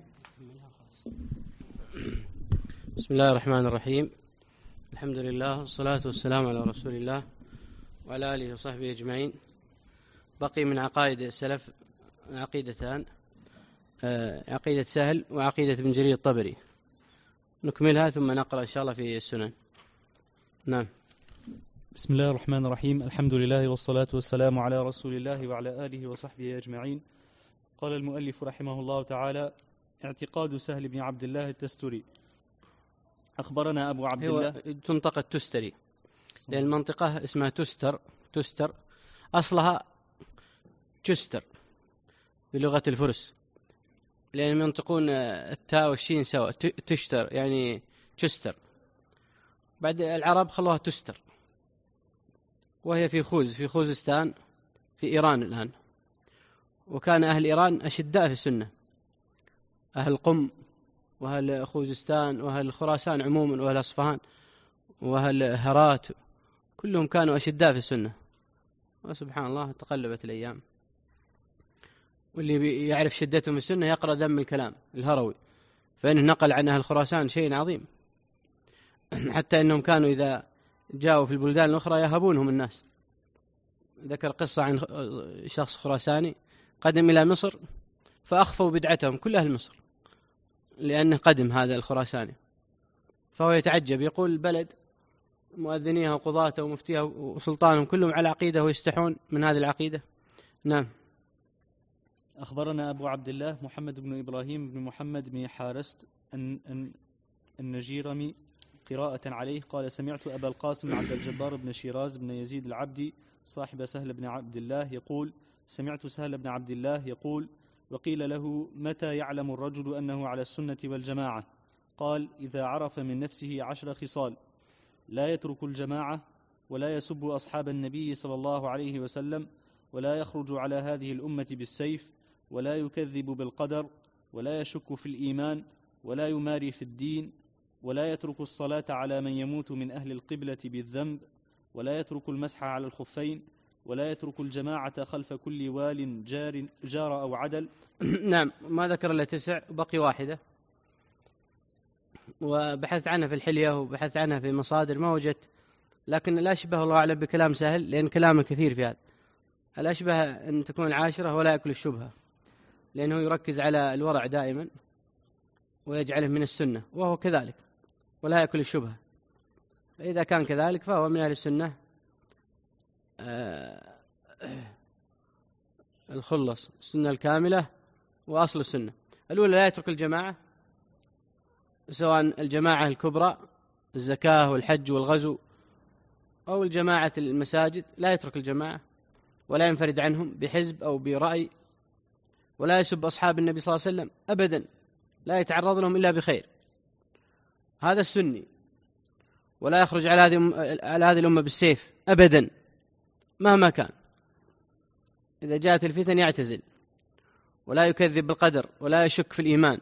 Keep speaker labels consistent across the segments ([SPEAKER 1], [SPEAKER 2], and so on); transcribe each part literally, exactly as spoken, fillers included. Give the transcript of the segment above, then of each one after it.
[SPEAKER 1] بسم الله الرحمن الرحيم. الحمد لله والصلاة والسلام على رسول الله وعلى آله وصحبه أجمعين. بقي من عقائد السلف عقيدتان، عقيدة سهل وعقيدة ابن جرير الطبري، نكملها ثم نقرأ إن شاء الله في السنن. نعم.
[SPEAKER 2] بسم الله الرحمن الرحيم. الحمد لله والصلاة والسلام على رسول الله وعلى آله وصحبه أجمعين. قال المؤلف رحمه الله تعالى: اعتقاد سهل بن عبد الله التستري. أخبرنا أبو عبد الله.
[SPEAKER 1] تنطق التستري لأن المنطقة اسمها تستر، تستر أصلها تستر بلغة الفرس، لأن ينطقون التاء والشين سوا، تشتر يعني تستر. بعد العرب خلوها تستر، وهي في خوز في خوزستان في إيران الآن. وكان أهل إيران أشداء في السنة، أهل قم وأهل خوزستان وأهل خراسان عموما وأهل أصفهان وأهل هرات، كلهم كانوا أشداء في السنة. وسبحان الله تقلبت الأيام، واللي يعرف شدتهم السنة يقرأ ذم الكلام الهروي، فإنه نقل عن أهل خراسان شيء عظيم، حتى إنهم كانوا إذا جاءوا في البلدان الأخرى يهبونهم الناس. ذكر قصة عن شخص خراساني قدم إلى مصر فأخفوا بدعتهم كل أهل مصر، لأنه قدم هذا الخراساني، فهو يتعجب، يقول البلد مؤذنيها وقضاته ومفتيها وسلطانهم كلهم على عقيدة ويستحون من هذه العقيدة. نعم.
[SPEAKER 2] أخبرنا أبو عبد الله محمد بن إبراهيم بن محمد بن حارست النجيرمي قراءة عليه قال: سمعت أبا القاسم عبد الجبار بن شيراز بن يزيد العبدي صاحب سهل بن عبد الله يقول: سمعت سهل بن عبد الله يقول: وقيل له: متى يعلم الرجل أنه على السنة والجماعة؟ قال: إذا عرف من نفسه عشر خصال: لا يترك الجماعة، ولا يسب أصحاب النبي صلى الله عليه وسلم، ولا يخرج على هذه الأمة بالسيف، ولا يكذب بالقدر، ولا يشك في الإيمان، ولا يماري في الدين، ولا يترك الصلاة على من يموت من أهل القبلة بالذنب، ولا يترك المسح على الخفين، ولا يترك الجماعة خلف كل وال جار, جار أو عدل.
[SPEAKER 1] نعم. ما ذكر إلا تسع، بقي واحدة، وبحثت عنها في الحلية وبحثت عنها في مصادر ما وجدت، لكن الأشبه الله أعلم بكلام سهل، لأن كلامه كثير في هذا. الأشبه أن تكون العاشرة ولا يأكل الشبهة، لأنه يركز على الورع دائما ويجعله من السنة، وهو كذلك ولا يأكل الشبهة. فإذا كان كذلك فهو من أهل السنة آه الخلص، السنة الكاملة وأصل السنة. الأولى لا يترك الجماعة، سواء الجماعة الكبرى الزكاة والحج والغزو، أو الجماعة المساجد، لا يترك الجماعة ولا ينفرد عنهم بحزب أو برأي، ولا يسب أصحاب النبي صلى الله عليه وسلم أبدا، لا يتعرض لهم إلا بخير، هذا السني. ولا يخرج على هذه على هذه الأمة بالسيف أبدا مهما كان، إذا جاءت الفتن يعتزل، ولا يكذب بالقدر، ولا يشك في الإيمان،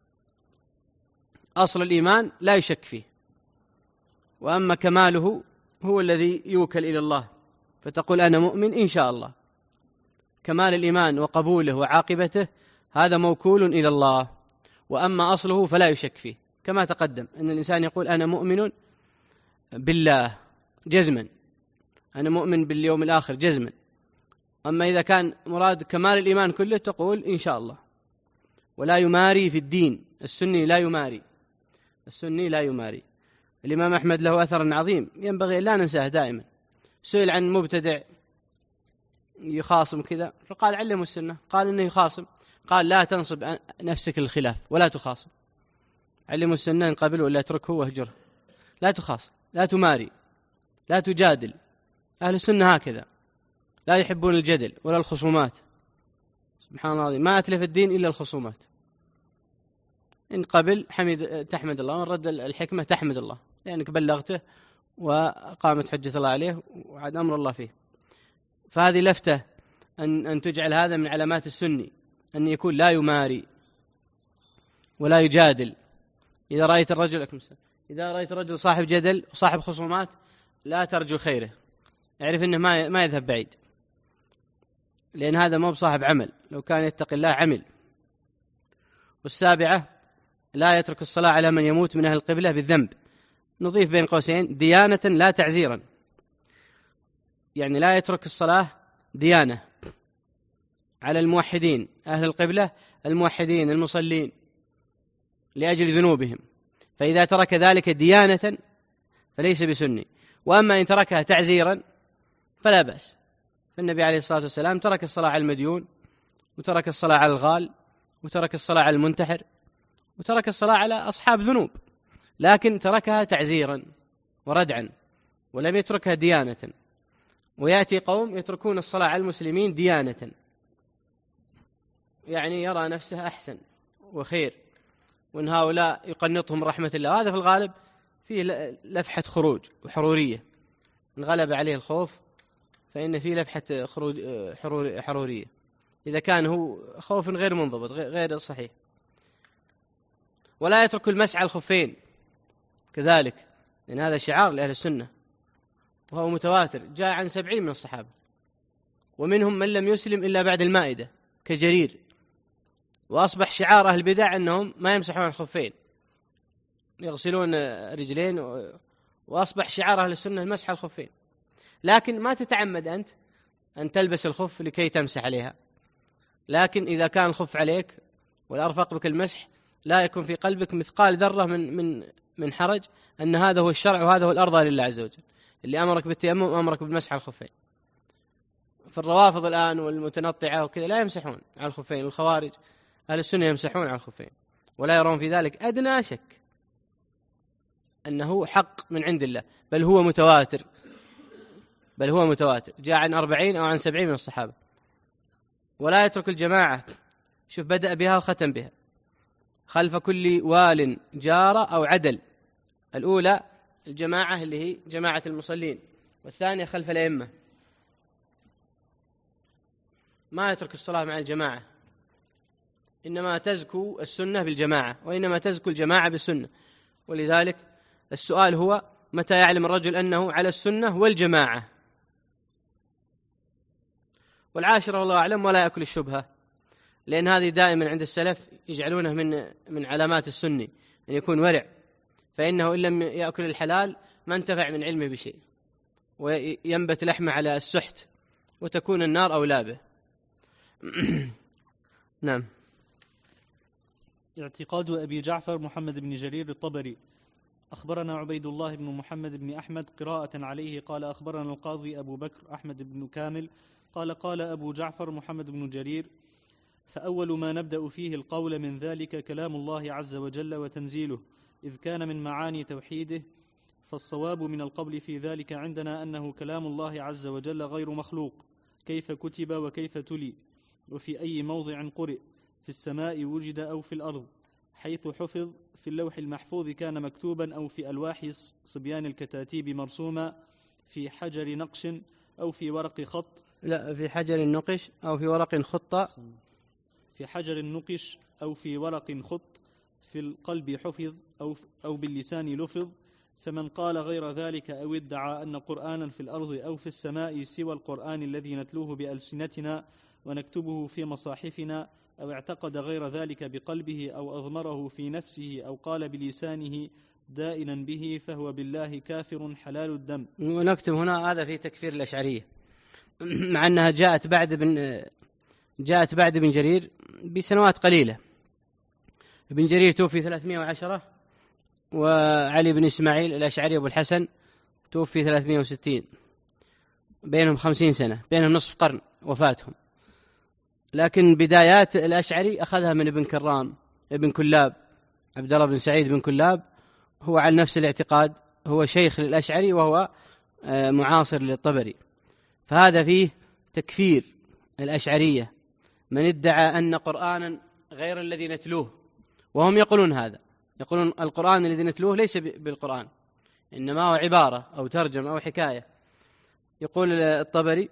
[SPEAKER 1] أصل الإيمان لا يشك فيه، وأما كماله هو الذي يوكل إلى الله، فتقول أنا مؤمن إن شاء الله. كمال الإيمان وقبوله وعاقبته هذا موكول إلى الله، وأما أصله فلا يشك فيه، كما تقدم أن الإنسان يقول أنا مؤمن بالله جزما، أنا مؤمن باليوم الآخر جزما. أما إذا كان مراد كمال الإيمان كله تقول إن شاء الله. ولا يماري في الدين، السني لا يماري، السني لا يماري. الإمام أحمد له أثر عظيم ينبغي لا ننساه دائما، سئل عن مبتدع يخاصم كذا فقال علموا السنة، قال إنه يخاصم، قال لا تنصب نفسك الخلاف ولا تخاصم، علموا السنة إن قبل ولا اتركه واهجره، لا تخاصم، لا تماري، لا تجادل. أهل السنة هكذا لا يحبون الجدل ولا الخصومات، سبحان الله، ما أتلف الدين إلا الخصومات. إن قبل حمد تحمد الله، وإن رد الحكمة تحمد الله، لأنك بلغته وقامت حجة الله عليه وعاد أمر الله فيه. فهذه لفتة أن أن تجعل هذا من علامات السني، أن يكون لا يماري ولا يجادل. إذا رأيت الرجل إذا رأيت الرجل صاحب جدل وصاحب خصومات لا ترجو خيره، اعرف أنه ما ما يذهب بعيد، لأن هذا مو بصاحب عمل، لو كان يتقي الله عمل. والسابعة لا يترك الصلاة على من يموت من أهل القبلة بالذنب، نضيف بين قوسين ديانة لا تعزيرا، يعني لا يترك الصلاة ديانة على الموحدين أهل القبلة الموحدين المصلين لأجل ذنوبهم، فإذا ترك ذلك ديانة فليس بسني. وأما إن تركها تعزيرا فلا بأس، فالنبي عليه الصلاة والسلام ترك الصلاة على المديون، وترك الصلاة على الغال، وترك الصلاة على المنتحر، وترك الصلاة على أصحاب ذنوب، لكن تركها تعزيرا وردعا ولم يتركها ديانة. ويأتي قوم يتركون الصلاة على المسلمين ديانة، يعني يرى نفسه أحسن وخير، وإن هؤلاء يقنطهم رحمة الله. هذا في الغالب فيه لفحة خروج وحرورية، إن غلب عليه الخوف فإن فيه لفحة خروج حرورية، إذا كان هو خوف غير منضبط غير صحيح. ولا يترك المسح على الخفين كذلك، لأن هذا شعار لأهل السنة وهو متواتر، جاء عن سبعين من الصحابة، ومنهم من لم يسلم إلا بعد المائدة كجرير، وأصبح شعار أهل البدع أنهم ما يمسحون الخفين، يغسلون رجلين، وأصبح شعار أهل السنة المسح على الخفين. لكن ما تتعمد أنت أن تلبس الخف لكي تمسح عليها، لكن إذا كان الخف عليك والأرفق بك المسح لا يكون في قلبك مثقال ذرة من من من حرج أن هذا هو الشرع وهذا هو الأرضى لله عز وجل، اللي أمرك بالتيمم وأمرك بالمسح على الخفين. فالروافض الآن والمتنطعة وكذا لا يمسحون على الخفين، والخوارج أهل السنة يمسحون على الخفين، ولا يرون في ذلك أدنى شك أنه حق من عند الله، بل هو متواتر، بل هو متواتر جاء عن أربعين أو عن سبعين من الصحابة. ولا يترك الجماعة، شوف بدأ بها وختم بها، خلف كل وال جار أو عدل. الأولى الجماعة اللي هي جماعة المصلين، والثانية خلف الأئمة. ما يترك الصلاة مع الجماعة، إنما تزكو السنة بالجماعة، وإنما تزكو الجماعة بالسنة. ولذلك السؤال هو متى يعلم الرجل أنه على السنة والجماعة؟ والعاشرة والله أعلم ولا يأكل الشبهة، لأن هذه دائما عند السلف يجعلونه من من علامات السني أن يكون ورع، فإنه إن لم يأكل الحلال ما انتفع من علمه بشيء، وينبت لحمه على السحت وتكون النار أولى به. نعم.
[SPEAKER 2] اعتقاد أبي جعفر محمد بن جرير الطبري. أخبرنا عبيد الله بن محمد بن أحمد قراءة عليه قال أخبرنا القاضي أبو بكر أحمد بن كامل قال قال أبو جعفر محمد بن جرير: فأول ما نبدأ فيه القول من ذلك كلام الله عز وجل وتنزيله، إذ كان من معاني توحيده، فالصواب من القول في ذلك عندنا أنه كلام الله عز وجل غير مخلوق، كيف كتب وكيف تلي، وفي أي موضع قرئ، في السماء وجد أو في الأرض، حيث حفظ في اللوح المحفوظ كان مكتوبا، أو في ألواح صبيان الكتاتيب مرسوما، في حجر نقش أو في ورق خط.
[SPEAKER 1] لا، في حجر نقش أو في ورق خط.
[SPEAKER 2] في حجر نقش أو في ورق خط، في القلب حفظ أو أو باللسان لفظ. فمن قال غير ذلك أو ادعى أن قرآنا في الأرض أو في السماء سوى القرآن الذي نتلوه بألسنتنا ونكتبه في مصاحفنا، أو اعتقد غير ذلك بقلبه أو أضمره في نفسه أو قال بلسانه دائنا به، فهو بالله كافر حلال الدم.
[SPEAKER 1] ونكتب هنا هذا في تكفير الأشعرية، مع أنها جاءت بعد بن جاءت بعد بن جرير بسنوات قليلة. ابن جرير توفي ثلاثمائة وعشرة، وعلي بن إسماعيل الأشعري أبو الحسن توفي ثلاثمائة وستين، بينهم خمسين سنة، بينهم نصف قرن وفاتهم. لكن بدايات الأشعري أخذها من ابن كرام ابن كلاب، عبد الله بن سعيد بن كلاب، هو على نفس الاعتقاد، هو شيخ للأشعري وهو معاصر للطبري. فهذا فيه تكفير الأشعرية، من ادعى أن قرآنا غير الذي نتلوه، وهم يقولون هذا، يقولون القرآن الذي نتلوه ليس بالقرآن، إنما هو عبارة أو ترجمة أو حكاية. يقول الطبري: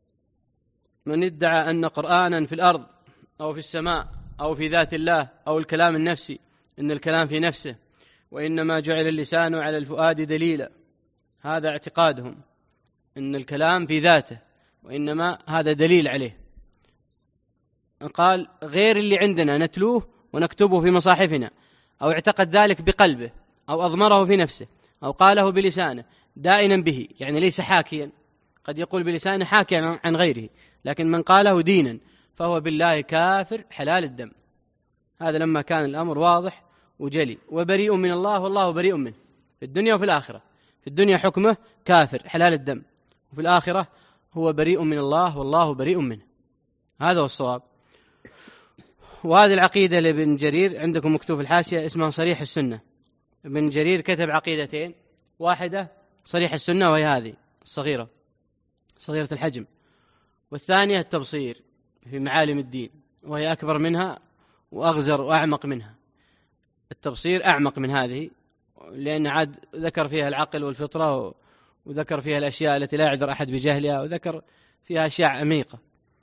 [SPEAKER 1] من ادعى أن قرآنا في الأرض أو في السماء أو في ذات الله أو الكلام النفسي، إن الكلام في نفسه، وإنما جعل اللسان على الفؤاد دليلا. هذا اعتقادهم، إن الكلام في ذاته، وإنما هذا دليل عليه. قال غير اللي عندنا نتلوه ونكتبه في مصاحفنا، أو اعتقد ذلك بقلبه، أو أضمره في نفسه، أو قاله بلسانه دائنا به، يعني ليس حاكيا، قد يقول بلسانه حاكيا عن غيره، لكن من قاله دينا فهو بالله كافر حلال الدم. هذا لما كان الأمر واضح وجلي. وبريء من الله والله بريء منه في الدنيا وفي الآخرة. في الدنيا حكمه كافر حلال الدم، وفي الآخرة هو بريء من الله والله بريء منه. هذا هو الصواب. وهذه العقيدة لابن جرير عندكم مكتوب في الحاشية اسمها صريح السنة. ابن جرير كتب عقيدتين، واحدة صريح السنة وهي هذه الصغيرة صغيرة الحجم، والثانية التبصير في معالم الدين وهي أكبر منها وأغزر وأعمق منها. التبصير أعمق من هذه لأن عاد ذكر فيها العقل والفطرة، وذكر فيها الأشياء التي لا يعذر أحد بجهلها، وذكر فيها أشياء عميقة.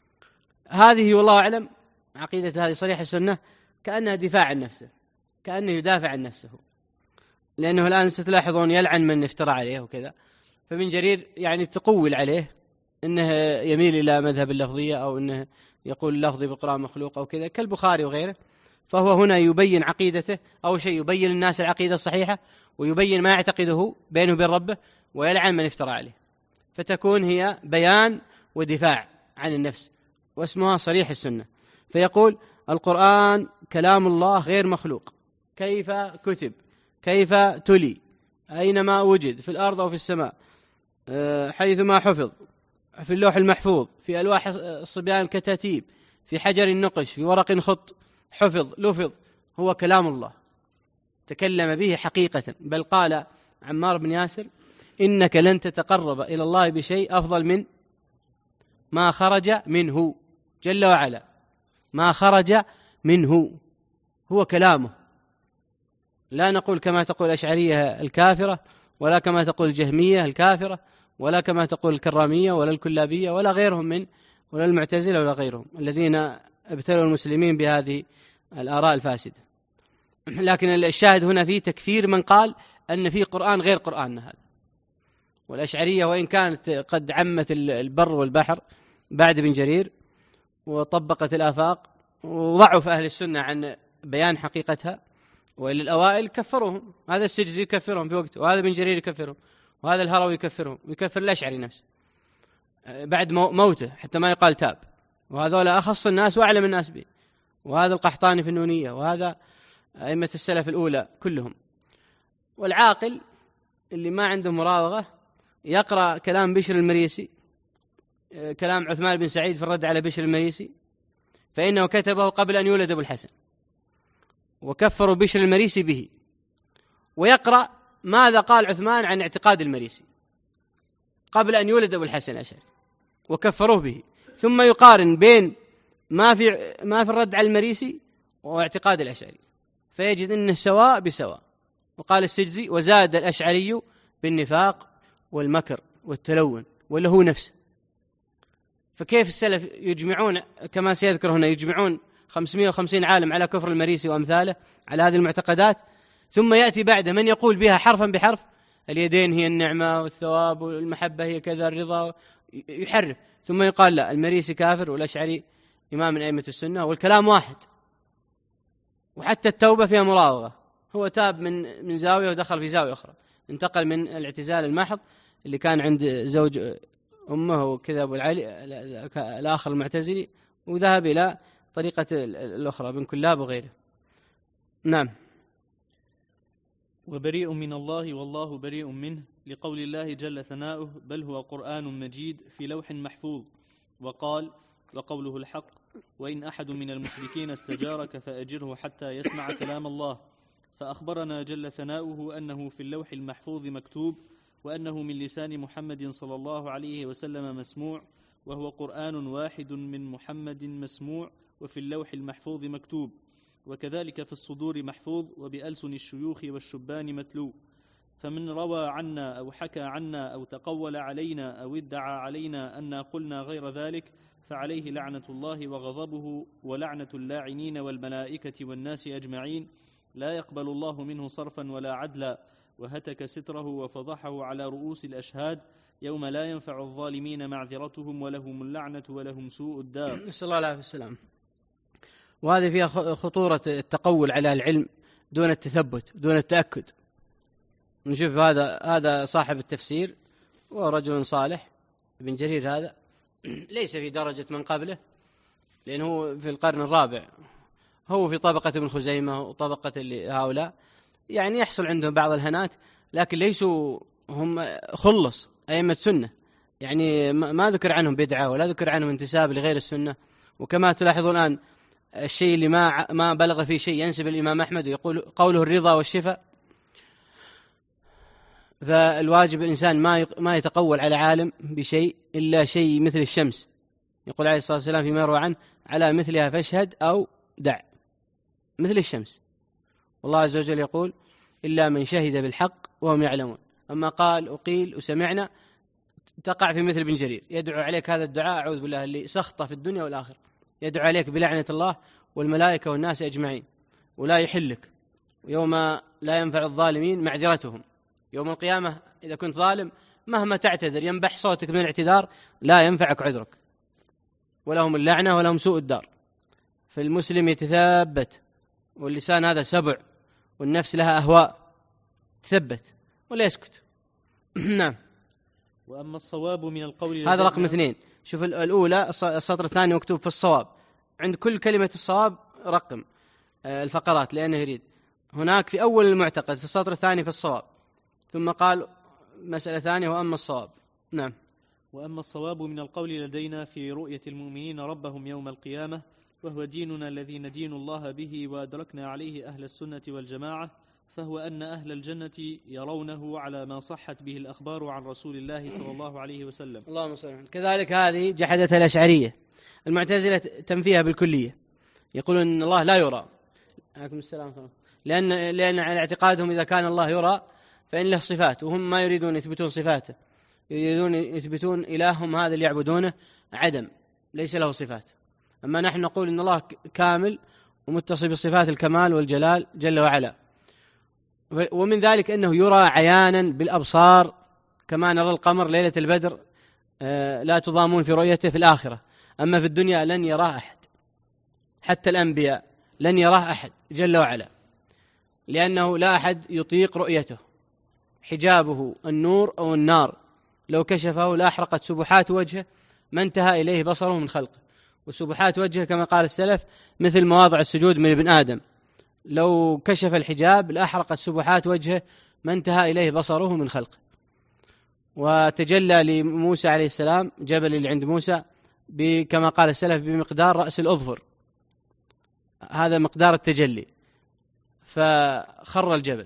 [SPEAKER 1] هذه والله أعلم عقيدة هذه صريح السنة كأنها دفاع عن نفسه، كأنه يدافع عن نفسه، لأنه الآن ستلاحظون يلعن من افترى عليه وكذا. فابن جرير يعني تقول عليه أنه يميل إلى مذهب اللفظية، أو أنه يقول اللفظ بالقرآن مخلوق أو كذا كالبخاري وغيره. فهو هنا يبين عقيدته، أو شيء يبين الناس العقيدة الصحيحة، ويبين ما يعتقده بينه وبين ربه، ويلعن من افترى عليه، فتكون هي بيان ودفاع عن النفس، واسمها صريح السنة. فيقول القرآن كلام الله غير مخلوق، كيف كتب، كيف تلي، أينما وجد في الأرض أو في السماء، حيثما حفظ، في اللوح المحفوظ، في ألواح الصبيان الكتاتيب، في حجر النقش، في ورق خط، حفظ لفظ، هو كلام الله تكلم به حقيقة. بل قال عمار بن ياسر إنك لن تتقرب إلى الله بشيء أفضل من ما خرج منه جل وعلا، ما خرج منه هو كلامه. لا نقول كما تقول الأشعرية الكافرة، ولا كما تقول الجهمية الكافرة، ولا كما تقول الكرامية ولا الكلابية ولا غيرهم من، ولا المعتزلة ولا غيرهم الذين ابتلوا المسلمين بهذه الآراء الفاسدة. لكن الشاهد هنا فيه تكفير من قال أن فيه قرآن غير قرآننا هذا. والأشعرية وإن كانت قد عمت البر والبحر بعد ابن جرير وطبقت الآفاق، وضعف أهل السنة عن بيان حقيقتها، وإلى الأوائل كفرهم. هذا السجزي يكفرهم في وقته، وهذا ابن جرير يكفرهم، وهذا الهروي يكفرهم، ويكفر الأشعري نفسه بعد موته حتى ما يقال تاب. وهذولا أخص الناس وأعلم الناس به، وهذا القحطاني في النونية، وهذا أئمة السلف الأولى كلهم. والعاقل اللي ما عنده مراوغة يقرأ كلام بشر المريسي، كلام عثمان بن سعيد في الرد على بشر المريسي، فإنه كتبه قبل أن يولد أبو الحسن، وكفروا بشر المريسي به. ويقرأ ماذا قال عثمان عن اعتقاد المريسي قبل أن يولد أبو الحسن الأشعري، وكفروه به. ثم يقارن بين ما في ما في الرد على المريسي واعتقاد الأشعري، فيجد أنه سواء بسواء. وقال السجزي وزاد الأشعري بالنفاق والمكر والتلون ولا هو نفسه. فكيف السلف يجمعون كما سيذكر هنا، يجمعون خمسمائة وخمسين عالم على كفر المريسي وأمثاله على هذه المعتقدات، ثم يأتي بعده من يقول بها حرفا بحرف اليدين هي النعمة والثواب والمحبة هي كذا الرضا، يحرف. ثم يقال لا المريسي كافر والأشعري إمام من أئمة السنة، والكلام واحد. وحتى التوبة فيها مراوغة، هو تاب من من زاوية ودخل في زاوية أخرى، انتقل من الاعتزال المحض اللي كان عند زوج أمه وكذا أبو العلي الآخر المعتزلي، وذهب إلى طريقة الأخرى ابن كلاب وغيره. نعم.
[SPEAKER 2] وبريء من الله والله بريء منه، لقول الله جل ثناؤه بل هو قرآن مجيد في لوح محفوظ. وقال وقوله الحق وإن أحد من المشركين استجارك فأجره حتى يسمع كلام الله. فأخبرنا جل ثناؤه أنه في اللوح المحفوظ مكتوب، وأنه من لسان محمد صلى الله عليه وسلم مسموع، وهو قرآن واحد من محمد مسموع وفي اللوح المحفوظ مكتوب. وكذلك في الصدور محفوظ وبألسن الشيوخ والشبان متلو. فمن روى عنا أو حكى عنا أو تقول علينا أو ادعى علينا أنا قلنا غير ذلك فعليه لعنة الله وغضبه ولعنة اللاعنين والملائكة والناس أجمعين، لا يقبل الله منه صرفا ولا عدلا. وهتك ستره وفضحه على رؤوس الأشهاد يوم لا ينفع الظالمين معذرتهم ولهم اللعنة ولهم سوء الدار.
[SPEAKER 1] نسأل الله العافية والسلام. وهذه فيها خطورة التقول على العلم دون التثبت دون التأكد. نشوف هذا هذا صاحب التفسير وهو رجل صالح، ابن جرير هذا ليس في درجة من قبله، لأنه في القرن الرابع، هو في طبقة ابن خزيمة وطبقة هؤلاء، يعني يحصل عندهم بعض الهنات، لكن ليسوا هم خلص أئمة سنة، يعني ما ذكر عنهم بدعة ولا ذكر عنهم انتساب لغير السنة. وكما تلاحظون الآن الشيء اللي ما ما بلغ فيه شيء ينسب الإمام أحمد ويقول قوله الرضا والشفاء. فالواجب الإنسان ما ما يتقول على عالم بشيء إلا شيء مثل الشمس، يقول عليه الصلاة والسلام فيما يروى عنه على مثلها فاشهد أو دع، مثل الشمس. والله عز وجل يقول إلا من شهد بالحق وهم يعلمون. أما قال وقيل وسمعنا تقع في مثل ابن جرير، يدعو عليك هذا الدعاء أعوذ بالله اللي سخطه في الدنيا والآخرة، يدعو عليك بلعنة الله والملائكة والناس أجمعين، ولا يحلك يوم لا ينفع الظالمين معذرتهم. يوم القيامة إذا كنت ظالم مهما تعتذر ينبح صوتك من الاعتذار لا ينفعك عذرك، ولهم اللعنة ولهم سوء الدار. فالمسلم يتثبت، واللسان هذا سبع والنفس لها أهواء، تثبت ولا يسكت. نعم.
[SPEAKER 2] وأما الصواب من القول
[SPEAKER 1] هذا رقم اثنين. شوف الأولى السطر الثاني مكتوب في الصواب، عند كل كلمة الصواب رقم الفقرات لأنه يريد. هناك في أول المعتقد في السطر الثاني في الصواب، ثم قال مسألة ثانية وأما الصواب. نعم.
[SPEAKER 2] وأما الصواب من القول لدينا في رؤية المؤمنين ربهم يوم القيامة، وهو ديننا الذي ندين الله به وأدركنا عليه أهل السنة والجماعة، فهو أن أهل الجنة يرونه على ما صحت به الأخبار عن رسول الله صلى الله عليه وسلم.
[SPEAKER 1] اللهم صل عليه. كذلك هذه جحدتها الأشعرية. المعتزلة تنفيها بالكلية، يقولون أن الله لا يرى. عليكم السلام. لأن لأن على اعتقادهم إذا كان الله يرى فإن له صفات، وهم ما يريدون يثبتون صفاته، يريدون يثبتون إلههم هذا اللي يعبدونه عدم، ليس له صفات. أما نحن نقول إن الله كامل ومتصف بصفات الكمال والجلال جل وعلا. ومن ذلك أنه يرى عيانا بالأبصار كما نرى القمر ليلة البدر، لا تضامون في رؤيته في الآخرة. أما في الدنيا لن يراه أحد، حتى الأنبياء لن يراه أحد جل وعلا، لأنه لا أحد يطيق رؤيته، حجابه النور أو النار، لو كشفه لا أحرقت سبحات وجهه ما انتهى إليه بصره من خلقه. وسبحات وجهه كما قال السلف مثل مواضع السجود من ابن آدم، لو كشف الحجاب لأحرقت سبحات وجهه ما انتهى إليه بصره من خلقه. وتجلى لموسى عليه السلام جبل اللي عند موسى كما قال السلف بمقدار رأس الأظفر، هذا مقدار التجلي، فخر الجبل.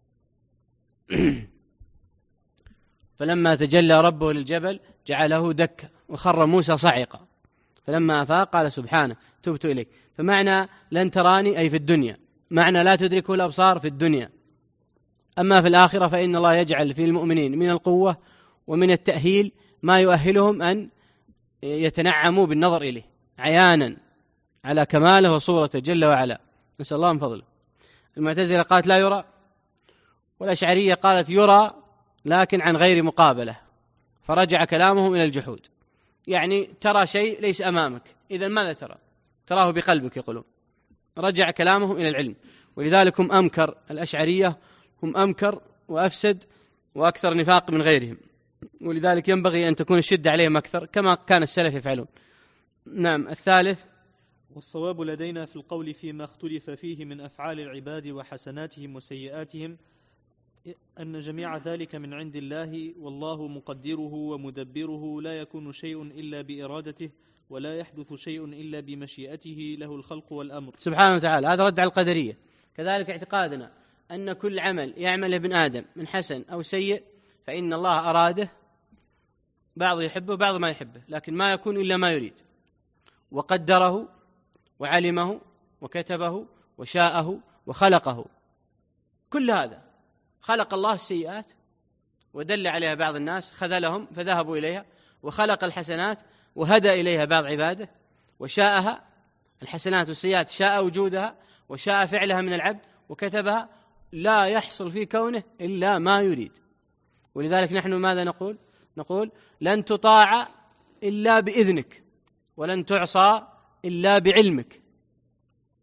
[SPEAKER 1] فلما تجلى ربه للجبل جعله دكا وخر موسى صعقا، فلما أفاق قال سبحانه تبت إليك. فمعنى لن تراني أي في الدنيا، معنى لا تدركه الأبصار في الدنيا. أما في الآخرة فإن الله يجعل في المؤمنين من القوة ومن التأهيل ما يؤهلهم أن يتنعموا بالنظر إليه عيانا على كماله وصورته جل وعلا، نسأل الله من فضله. المعتزلة قالت لا يرى، والأشعرية قالت يرى لكن عن غير مقابلة، فرجع كلامهم إلى الجحود. يعني ترى شيء ليس أمامك، إذا ماذا ترى؟ تراه بقلبك يقولون. رجع كلامهم إلى العلم، ولذلك هم أمكر الأشعرية، هم أمكر وأفسد وأكثر نفاق من غيرهم، ولذلك ينبغي أن تكون الشدة عليهم أكثر كما كان السلف يفعلون. نعم. الثالث.
[SPEAKER 2] والصواب لدينا في القول فيما اختلف فيه من أفعال العباد وحسناتهم وسيئاتهم أن جميع ذلك من عند الله، والله مقدره ومدبره، لا يكون شيء إلا بإرادته، ولا يحدث شيء إلا بمشيئته، له الخلق والأمر
[SPEAKER 1] سبحانه وتعالى. هذا رد على القدرية. كذلك اعتقادنا أن كل عمل يعمل ابن آدم من حسن أو سيء فإن الله أراده، بعض يحبه بعض ما يحبه، لكن ما يكون إلا ما يريد، وقدره وعلمه وكتبه وشاءه وخلقه. كل هذا خلق الله السيئات ودل عليها بعض الناس خذلهم فذهبوا إليها، وخلق الحسنات وهدى إليها بعض عباده، وشاءها الحسنات والسيئات، شاء وجودها وشاء فعلها من العبد وكتبها، لا يحصل في كونه إلا ما يريد. ولذلك نحن ماذا نقول؟ نقول لن تطاع إلا بإذنك، ولن تعصى إلا بعلمك.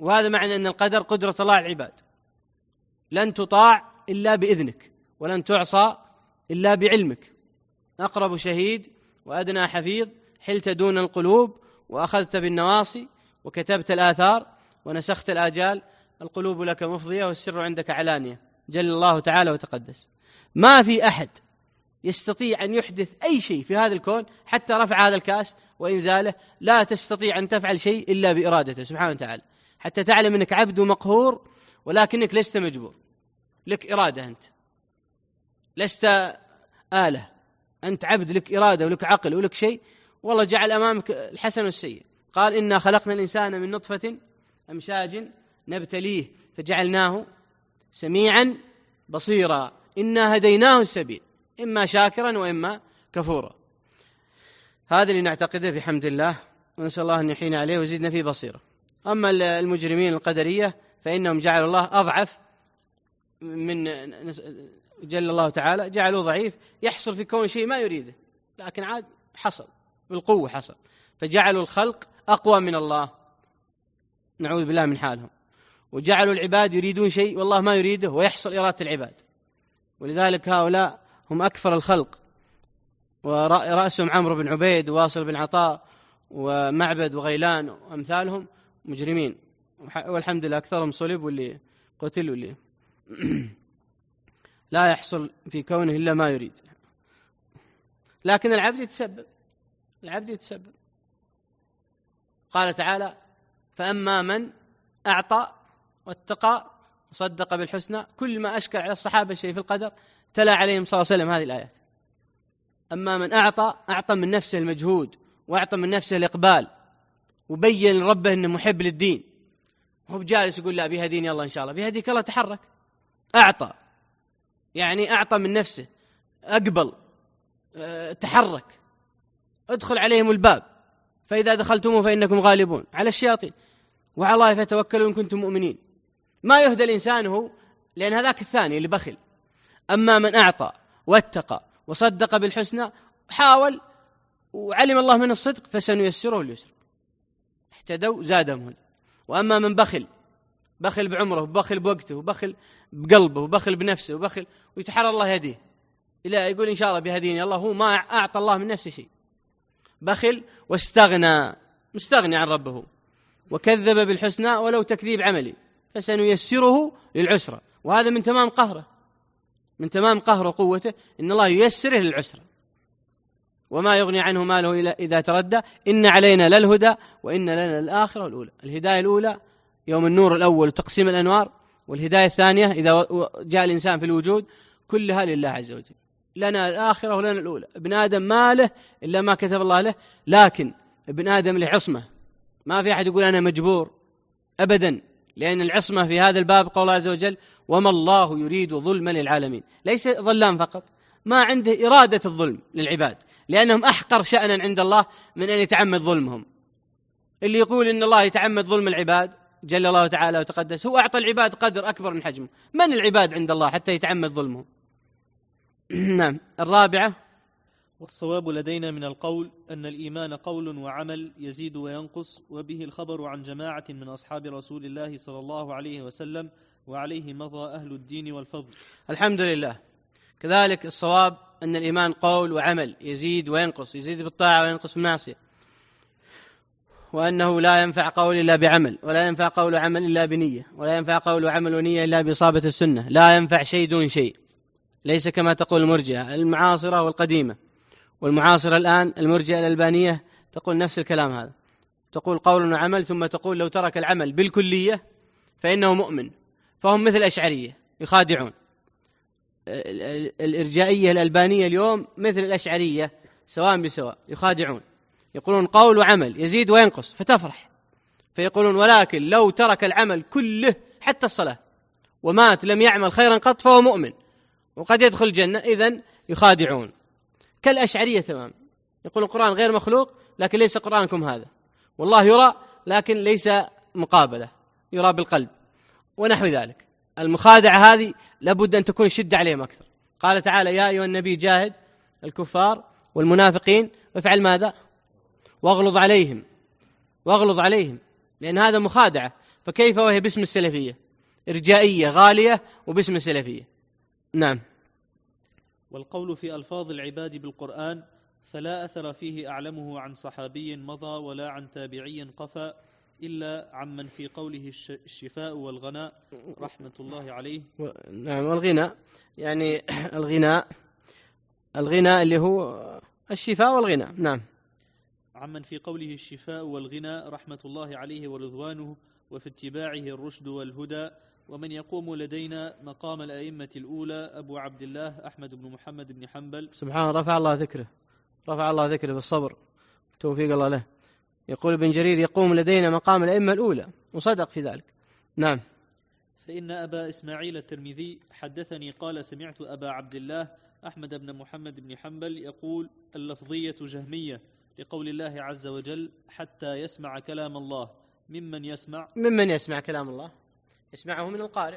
[SPEAKER 1] وهذا معنى أن القدر قدرة الله على العباد، لن تطاع إلا بإذنك، ولن تعصى إلا بعلمك. أقرب شهيد وأدنى حفيظ، حلت دون القلوب وأخذت بالنواصي، وكتبت الآثار ونسخت الآجال، القلوب لك مفضية والسر عندك علانية، جل الله تعالى وتقدس. ما في أحد يستطيع أن يحدث أي شيء في هذا الكون، حتى رفع هذا الكاس وإنزاله لا تستطيع أن تفعل شيء إلا بإرادته سبحانه وتعالى، حتى تعلم أنك عبد مقهور ولكنك لست مجبور، لك إرادة، أنت لست آلة، أنت عبد، لك إرادة ولك عقل ولك شيء، والله جعل أمامك الحسن والسيء. قال إنا خلقنا الإنسان من نطفة أمشاج نبتليه فجعلناه سميعا بصيرا إنا هديناه السبيل إما شاكرا وإما كفورا. هذا اللي نعتقده بحمد الله، ونسأل الله أن يحين عليه ويزيدنا فيه بصيرة. أما المجرمين القدرية فإنهم جعلوا الله أضعف من جل الله تعالى، جعلوا ضعيف يحصل في كون شيء ما يريده، لكن عاد حصل بالقوة حصل، فجعلوا الخلق أقوى من الله، نعوذ بالله من حالهم. وجعلوا العباد يريدون شيء والله ما يريده ويحصل إرادة العباد، ولذلك هؤلاء هم أكثر الخلق، ورأسهم عمرو بن عبيد وواصل بن عطاء ومعبد وغيلان وأمثالهم مجرمين، والحمد لله أكثرهم صلب واللي قتل واللي لا يحصل في كونه إلا ما يريد. لكن العبد يتسبب، العبد يتسبب. قال تعالى فأما من أعطى واتقى وصدق بالحسنى. كل ما أشكل على الصحابة شيء في القدر تلا عليهم صلى الله عليه وسلم هذه الآيات. أما من أعطى، أعطى من نفسه المجهود وأعطى من نفسه الإقبال، وبين لربه أنه محب للدين، هو بجالس يقول لا بيهديني الله إن شاء الله، بيهديك الله، تحرك. أعطى يعني أعطى من نفسه، أقبل، أه تحرك. ادخل عليهم الباب فإذا دخلتموه فإنكم غالبون على الشياطين وعلى الله فتوكلوا إن كنتم مؤمنين. ما يهدى الإنسان هو، لأن هذاك الثاني اللي بخل. أما من أعطى واتقى وصدق بالحسنى، حاول وعلم الله من الصدق فسنيسره لليسر، اهتدوا زادهم هدى. وأما من بخل، بخل بعمره وبخل بوقته وبخل بقلبه وبخل بنفسه وبخل ويتحرى الله يهديه، إلا يقول إن شاء الله بيهديني الله، هو ما أعطى الله من نفسه شيء، بخل واستغنى، مستغني عن ربه، وكذب بالحسنى ولو تكذيب عملي فسنيسره للعسرة. وهذا من تمام قهره، من تمام قهر وقوته إن الله ييسره للعسرة. وما يغني عنه ماله إذا تردى إن علينا للهدى وإن لنا الآخرة والأولى. الهداية الأولى يوم النور الأول وتقسيم الأنوار، والهداية الثانية إذا جاء الإنسان في الوجود، كلها لله عز وجل. لنا الآخرة ولنا الأولى. ابن آدم ما له إلا ما كتب الله له، لكن ابن آدم له عصمة، ما في أحد يقول أنا مجبور أبدا، لأن العصمة في هذا الباب قول الله عز وجل وما الله يريد ظلما للعالمين. ليس ظلام فقط، ما عنده إرادة الظلم للعباد، لأنهم أحقر شأنا عند الله من أن يتعمد ظلمهم. اللي يقول إن الله يتعمد ظلم العباد جل الله تعالى وتقدس، هو أعطى العباد قدر أكبر من حجمه. من العباد عند الله حتى يتعمد ظلمهم؟ نعم. الرابعة،
[SPEAKER 2] والصواب لدينا من القول أن الإيمان قول وعمل يزيد وينقص، وبه الخبر عن جماعة من أصحاب رسول الله صلى الله عليه وسلم، وعليه مضى أهل الدين والفضل.
[SPEAKER 1] الحمد لله. كذلك الصواب أن الإيمان قول وعمل يزيد وينقص، يزيد بالطاعة وينقص بالمعصية، وأنه لا ينفع قول إلا بعمل، ولا ينفع قول وعمل إلا بنية، ولا ينفع قول وعمل ونية إلا بإصابة السنة. لا ينفع شيء دون شيء، ليس كما تقول المرجئة المعاصرة والقديمة. والمعاصرة الآن المرجئة الألبانية تقول نفس الكلام هذا، تقول قول وعمل، ثم تقول لو ترك العمل بالكلية فإنه مؤمن. فهم مثل الأشعرية يخادعون. الإرجائية الألبانية اليوم مثل الأشعرية سواء بسواء، يخادعون، يقولون قول وعمل يزيد وينقص فتفرح، فيقولون ولكن لو ترك العمل كله حتى الصلاة ومات لم يعمل خيرا قط فهو مؤمن وقد يدخل الجنة. إذن يخادعون كالأشعرية تمام، يقول القرآن غير مخلوق لكن ليس قرآنكم هذا، والله يرى لكن ليس مقابلة، يرى بالقلب ونحو ذلك. المخادعة هذه لابد أن تكون شدة عليهم أكثر. قال تعالى يا أيها النبي جاهد الكفار والمنافقين وافعل ماذا؟ واغلظ عليهم، واغلظ عليهم، لأن هذا مخادعة. فكيف وهي باسم السلفية؟ إرجائية غالية وباسم السلفية. نعم.
[SPEAKER 2] والقول في ألفاظ العباد بالقرآن فلا أثر فيه أعلمه عن صحابي مضى ولا عن تابعي قفى إلا عمن في قوله الشفاء والغناء رحمة الله عليه.
[SPEAKER 1] نعم. والغناء يعني الغناء الغناء اللي هو الشفاء والغناء. نعم.
[SPEAKER 2] عمن في قوله الشفاء والغناء رحمة الله عليه ورضوانه وفي اتباعه الرشد والهدى. ومن يقوم لدينا مقام الأئمة الأولى أبو عبد الله أحمد بن محمد بن حنبل.
[SPEAKER 1] سبحان الله، رفع الله ذكره، رفع الله ذكره بالصبر، توفيق الله له. يقول ابن جرير يقوم لدينا مقام الأئمة الأولى، وصدق في ذلك. نعم.
[SPEAKER 2] فإن أبا إسماعيل الترمذي حدثني قال سمعت أبا عبد الله أحمد بن محمد بن حنبل يقول اللفظية جهمية لقول الله عز وجل حتى يسمع كلام الله. ممن يسمع؟
[SPEAKER 1] ممن يسمع كلام الله، يسمعه من القارئ.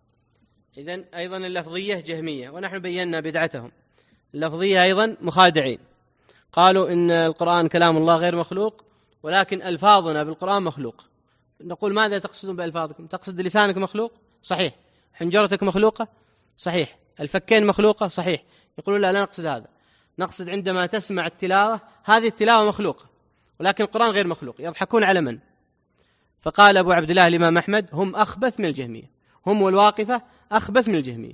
[SPEAKER 1] إذن أيضا اللفظية جهمية، ونحن بينا بدعتهم. اللفظية أيضا مخادعين، قالوا إن القرآن كلام الله غير مخلوق، ولكن ألفاظنا بالقرآن مخلوق. نقول ماذا تقصدون بألفاظكم؟ تقصد لسانك مخلوق؟ صحيح. حنجرتك مخلوقة؟ صحيح. الفكين مخلوقة؟ صحيح. يقولون لا لا نقصد هذا، نقصد عندما تسمع التلاوة هذه التلاوة مخلوقة، ولكن القرآن غير مخلوق. يضحكون على من؟ فقال أبو عبد الله الإمام أحمد هم أخبث من الجهمية، هم والواقفة أخبث من الجهمية،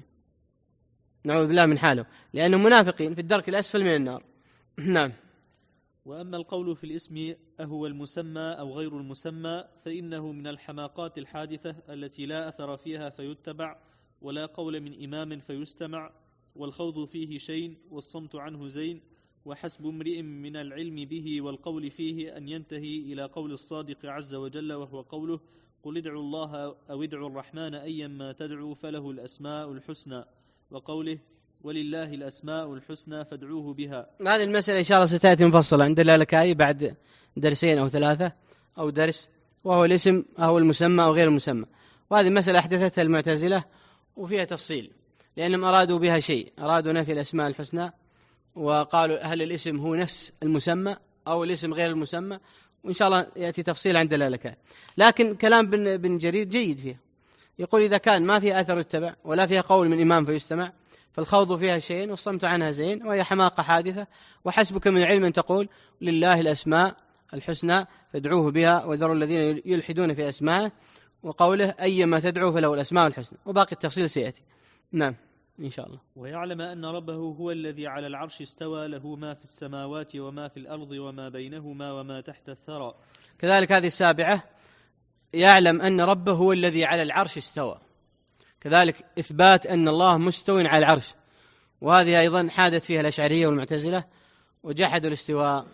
[SPEAKER 1] نعوذ بالله من حاله، لأنهم منافقين في الدرك الأسفل من النار. نعم.
[SPEAKER 2] وأما القول في الاسم أهو المسمى أو غير المسمى فإنه من الحماقات الحادثة التي لا أثر فيها فيتبع ولا قول من إمام فيستمع، والخوض فيه شين والصمت عنه زين، وحسب امرئ من العلم به والقول فيه أن ينتهي إلى قول الصادق عز وجل وهو قوله قل ادعوا الله أو ادعوا الرحمن أيما تدعوا فله الأسماء الحسنى، وقوله ولله الأسماء الحسنى فادعوه بها.
[SPEAKER 1] هذه المسألة إن شاء الله ستأتي مفصلة عند اللالكائي بعد درسين أو ثلاثة أو درس، وهو الاسم أو المسمى أو غير المسمى. وهذه المسألة أحدثتها المعتزلة وفيها تفصيل، لأنهم أرادوا بها شيء، أرادوا نفي الأسماء الحسنى، وقالوا هل الاسم هو نفس المسمى أو الاسم غير المسمى، وإن شاء الله يأتي تفصيل عند اللالكائي. لكن كلام بن, بن جرير جيد فيه، يقول إذا كان ما فيها أثر يتبع ولا فيها قول من إمام فيستمع فالخوض فيها شيء والصمت عنها زين، وهي حماقة حادثة. وحسبك من العلم أن تقول لله الأسماء الحسنى فادعوه بها وذروا الذين يلحدون في أسماءه، وقوله أيما تدعو فله الأسماء الحسنى، وباقي التفصيل سيأتي. نعم إن شاء الله.
[SPEAKER 2] ويعلم أن ربه هو الذي على العرش استوى له ما في السماوات وما في الأرض وما بينهما وما تحت الثرى.
[SPEAKER 1] كذلك هذه السابعة، يعلم أن ربه هو الذي على العرش استوى، كذلك إثبات أن الله مستوٍ على العرش، وهذه أيضا حادث فيها الأشعرية والمعتزلة وجحدوا الاستواء،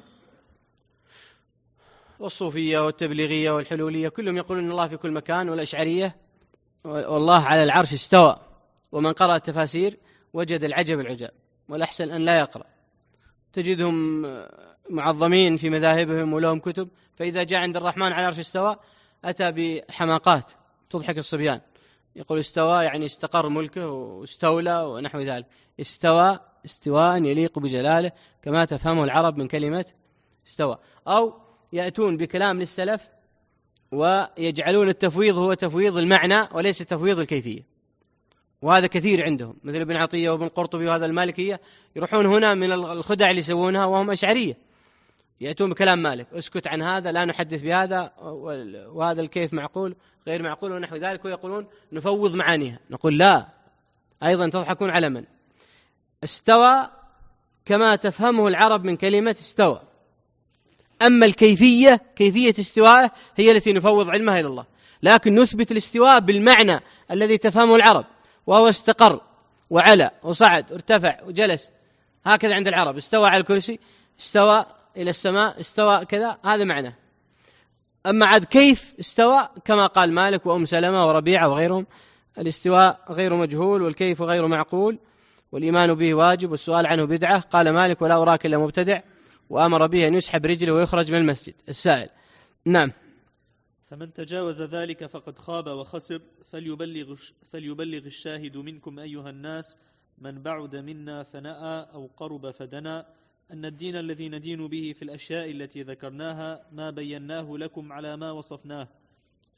[SPEAKER 1] والصوفية والتبليغية والحلولية كلهم يقولون أن الله في كل مكان، والأشعرية والله على العرش استوى. ومن قرأ التفاسير وجد العجب العجاب، والأحسن أن لا يقرأ، تجدهم معظمين في مذاهبهم ولهم كتب، فإذا جاء عند الرحمن على العرش استوى أتى بحماقات تضحك الصبيان، يقول استوى يعني استقر ملكه واستولى ونحو ذلك. استوى استواء يليق بجلاله كما تفهمه العرب من كلمة استوى. أو يأتون بكلام للسلف ويجعلون التفويض هو تفويض المعنى وليس تفويض الكيفية، وهذا كثير عندهم، مثل ابن عطية وابن قرطبي وهذا المالكية، يروحون هنا من الخدع اللي يسوونها وهم أشعرية، يأتون بكلام مالك اسكت عن هذا لا نحدث بهذا وهذا الكيف معقول غير معقول ونحو ذلك، ويقولون نفوض معانيها. نقول لا، أيضا تضحكون على من؟ استوى كما تفهمه العرب من كلمة استوى، أما الكيفية كيفية استواءه هي التي نفوض علمها إلى الله، لكن نثبت الاستواء بالمعنى الذي تفهمه العرب، وهو استقر وعلى وصعد وارتفع وجلس، هكذا عند العرب. استوى على الكرسي، استوى إلى السماء، استوى كذا، هذا معنى. أما عاد كيف استوى كما قال مالك وأم سلمة وربيعة وغيرهم، الاستواء غير مجهول والكيف غير معقول والإيمان به واجب والسؤال عنه بدعة. قال مالك ولا أراك إلا مبتدع، وأمر به أن يسحب رجله ويخرج من المسجد السائل. نعم.
[SPEAKER 2] فمن تجاوز ذلك فقد خاب وخسر، فليبلغ, فليبلغ الشاهد منكم أيها الناس من بعد منا فنأى أو قرب فدنا أن الدين الذي ندين به في الأشياء التي ذكرناها ما بيناه لكم على ما وصفناه،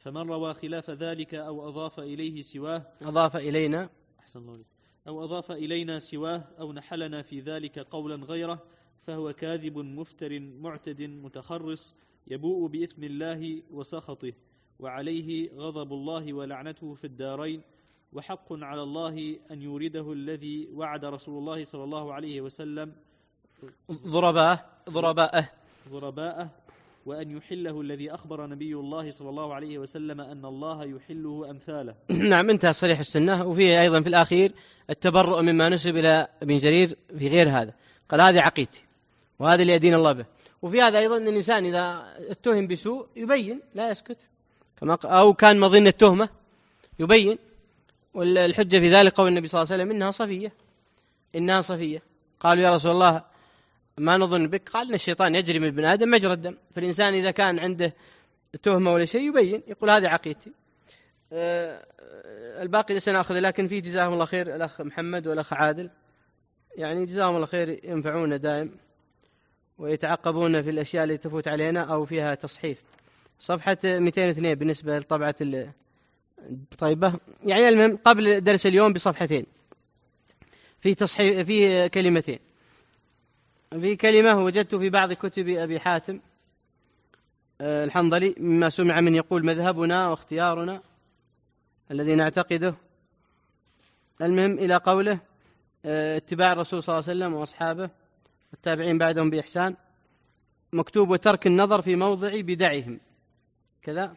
[SPEAKER 2] فمن روى خلاف ذلك أو أضاف إليه سواه
[SPEAKER 1] أضاف إلينا
[SPEAKER 2] أحسن الله عليك. أو أضاف إلينا سواه أو نحلنا في ذلك قولا غيره فهو كاذب مفتر معتد متخرص يبوء بإثم الله وسخطه وعليه غضب الله ولعنته في الدارين، وحق على الله أن يورده الذي وعد رسول الله صلى الله عليه وسلم
[SPEAKER 1] ضرباءه ضرباءه
[SPEAKER 2] ضرباءه وأن يحله الذي أخبر نبي الله صلى الله عليه وسلم أن الله يحله أمثاله.
[SPEAKER 1] نعم، انتهى صريح السنة. وفيه أيضا في الأخير التبرؤ مما نسب إلى ابن جرير في غير هذا، قال هذه عقيدتي وهذا اللي يدين الله به. وفي هذا أيضا أن الإنسان إذا اتهم بسوء يبين لا يسكت، كما أو كان مظن التهمة يبين. والحجة في ذلك قول النبي صلى الله عليه وسلم إنها صفية إنها صفية. قالوا يا رسول الله ما نظن بك؟ قال إن الشيطان يجري من ابن آدم مجرى الدم. فالإنسان إذا كان عنده تهمة ولا شيء يبين، يقول هذه عقيدتي. أه الباقي سنأخذ، لكن في جزاهم الله خير الأخ محمد والأخ عادل، يعني جزاهم الله خير، ينفعونا دائم ويتعقبون في الأشياء اللي تفوت علينا أو فيها تصحيف. صفحة مئتين واثنين بالنسبة لطبعة الطيبة، يعني المهم قبل درس اليوم بصفحتين في تصحيف في كلمتين. في كلمة وجدت في بعض كتب أبي حاتم الحنظلي مما سمع من يقول مذهبنا واختيارنا الذي نعتقده، المهم إلى قوله اتباع الرسول صلى الله عليه وسلم وأصحابه والتابعين بعدهم بإحسان، مكتوب وترك النظر في موضع بدعهم كذا،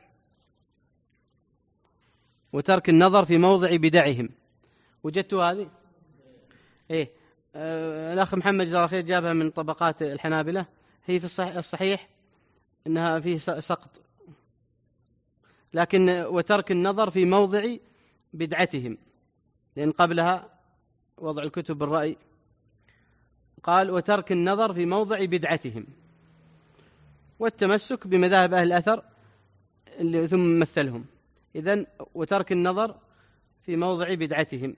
[SPEAKER 1] وترك النظر في موضع بدعهم. وجدت هذه إيه آه الأخ محمد جزاه الله خير جابها من طبقات الحنابلة. هي في الصحيح, الصحيح أنها فيه سقط، لكن وترك النظر في موضع بدعتهم، لأن قبلها وضع الكتب بالرأي. قال وترك النظر في موضع بدعتهم والتمسك بمذاهب أهل الأثر اللي ثم مثلهم. إذن وترك النظر في موضع بدعتهم.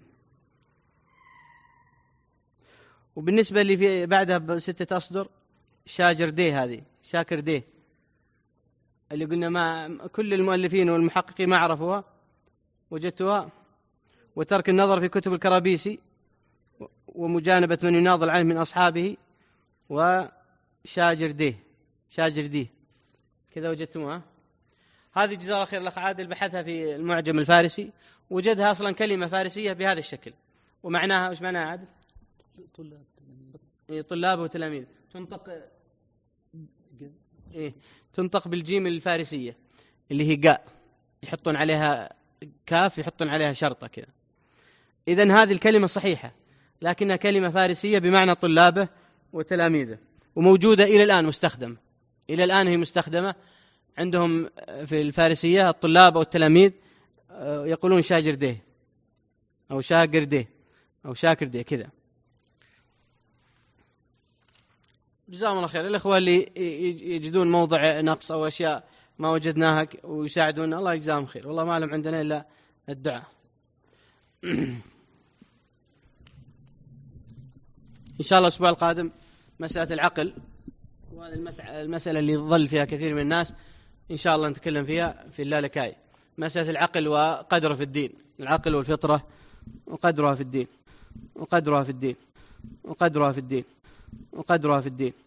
[SPEAKER 1] وبالنسبة اللي في بعدها بستة أصدر شاجر ديه، هذه شاكر ديه اللي قلنا ما كل المؤلفين والمحققين ما عرفوها، وجدتها. وترك النظر في كتب الكرابيسي ومجانبة من يناضل عنه من أصحابه وشاجر ديه شاجر ديه كذا وجدتموها. هذه جزاه الله خير الأخ عادل بحثها في المعجم الفارسي، وجدها أصلا كلمة فارسية بهذا الشكل، ومعناها وش معناها عادل؟ طلاب طلاب وتلاميذ. تنطق إيه تنطق بالجيم الفارسية اللي هي قاء، يحطون عليها كاف يحطون عليها شرطة كذا. إذن هذه الكلمة صحيحة، لكنها كلمة فارسية بمعنى طلابه وتلاميذه، وموجودة إلى الآن مستخدمة إلى الآن هي مستخدمة عندهم في الفارسية. الطلاب أو التلاميذ يقولون شاجر ديه أو شاكر ديه أو شاكر ديه كذا. جزاهم الله خير. الأخوة اللي يجدون موضع نقص أو أشياء ما وجدناها ويساعدون الله يجزاهم خير، والله ما لهم عندنا إلا الدعاء. إن شاء الله الأسبوع القادم مسألة العقل، وهذه المسألة اللي ظل فيها كثير من الناس، إن شاء الله نتكلم فيها في اللالكاي. مسألة العقل وقدره في الدين، العقل والفطرة وقدرها في الدين وقدرها في الدين وقدرها في الدين وقدرها في الدين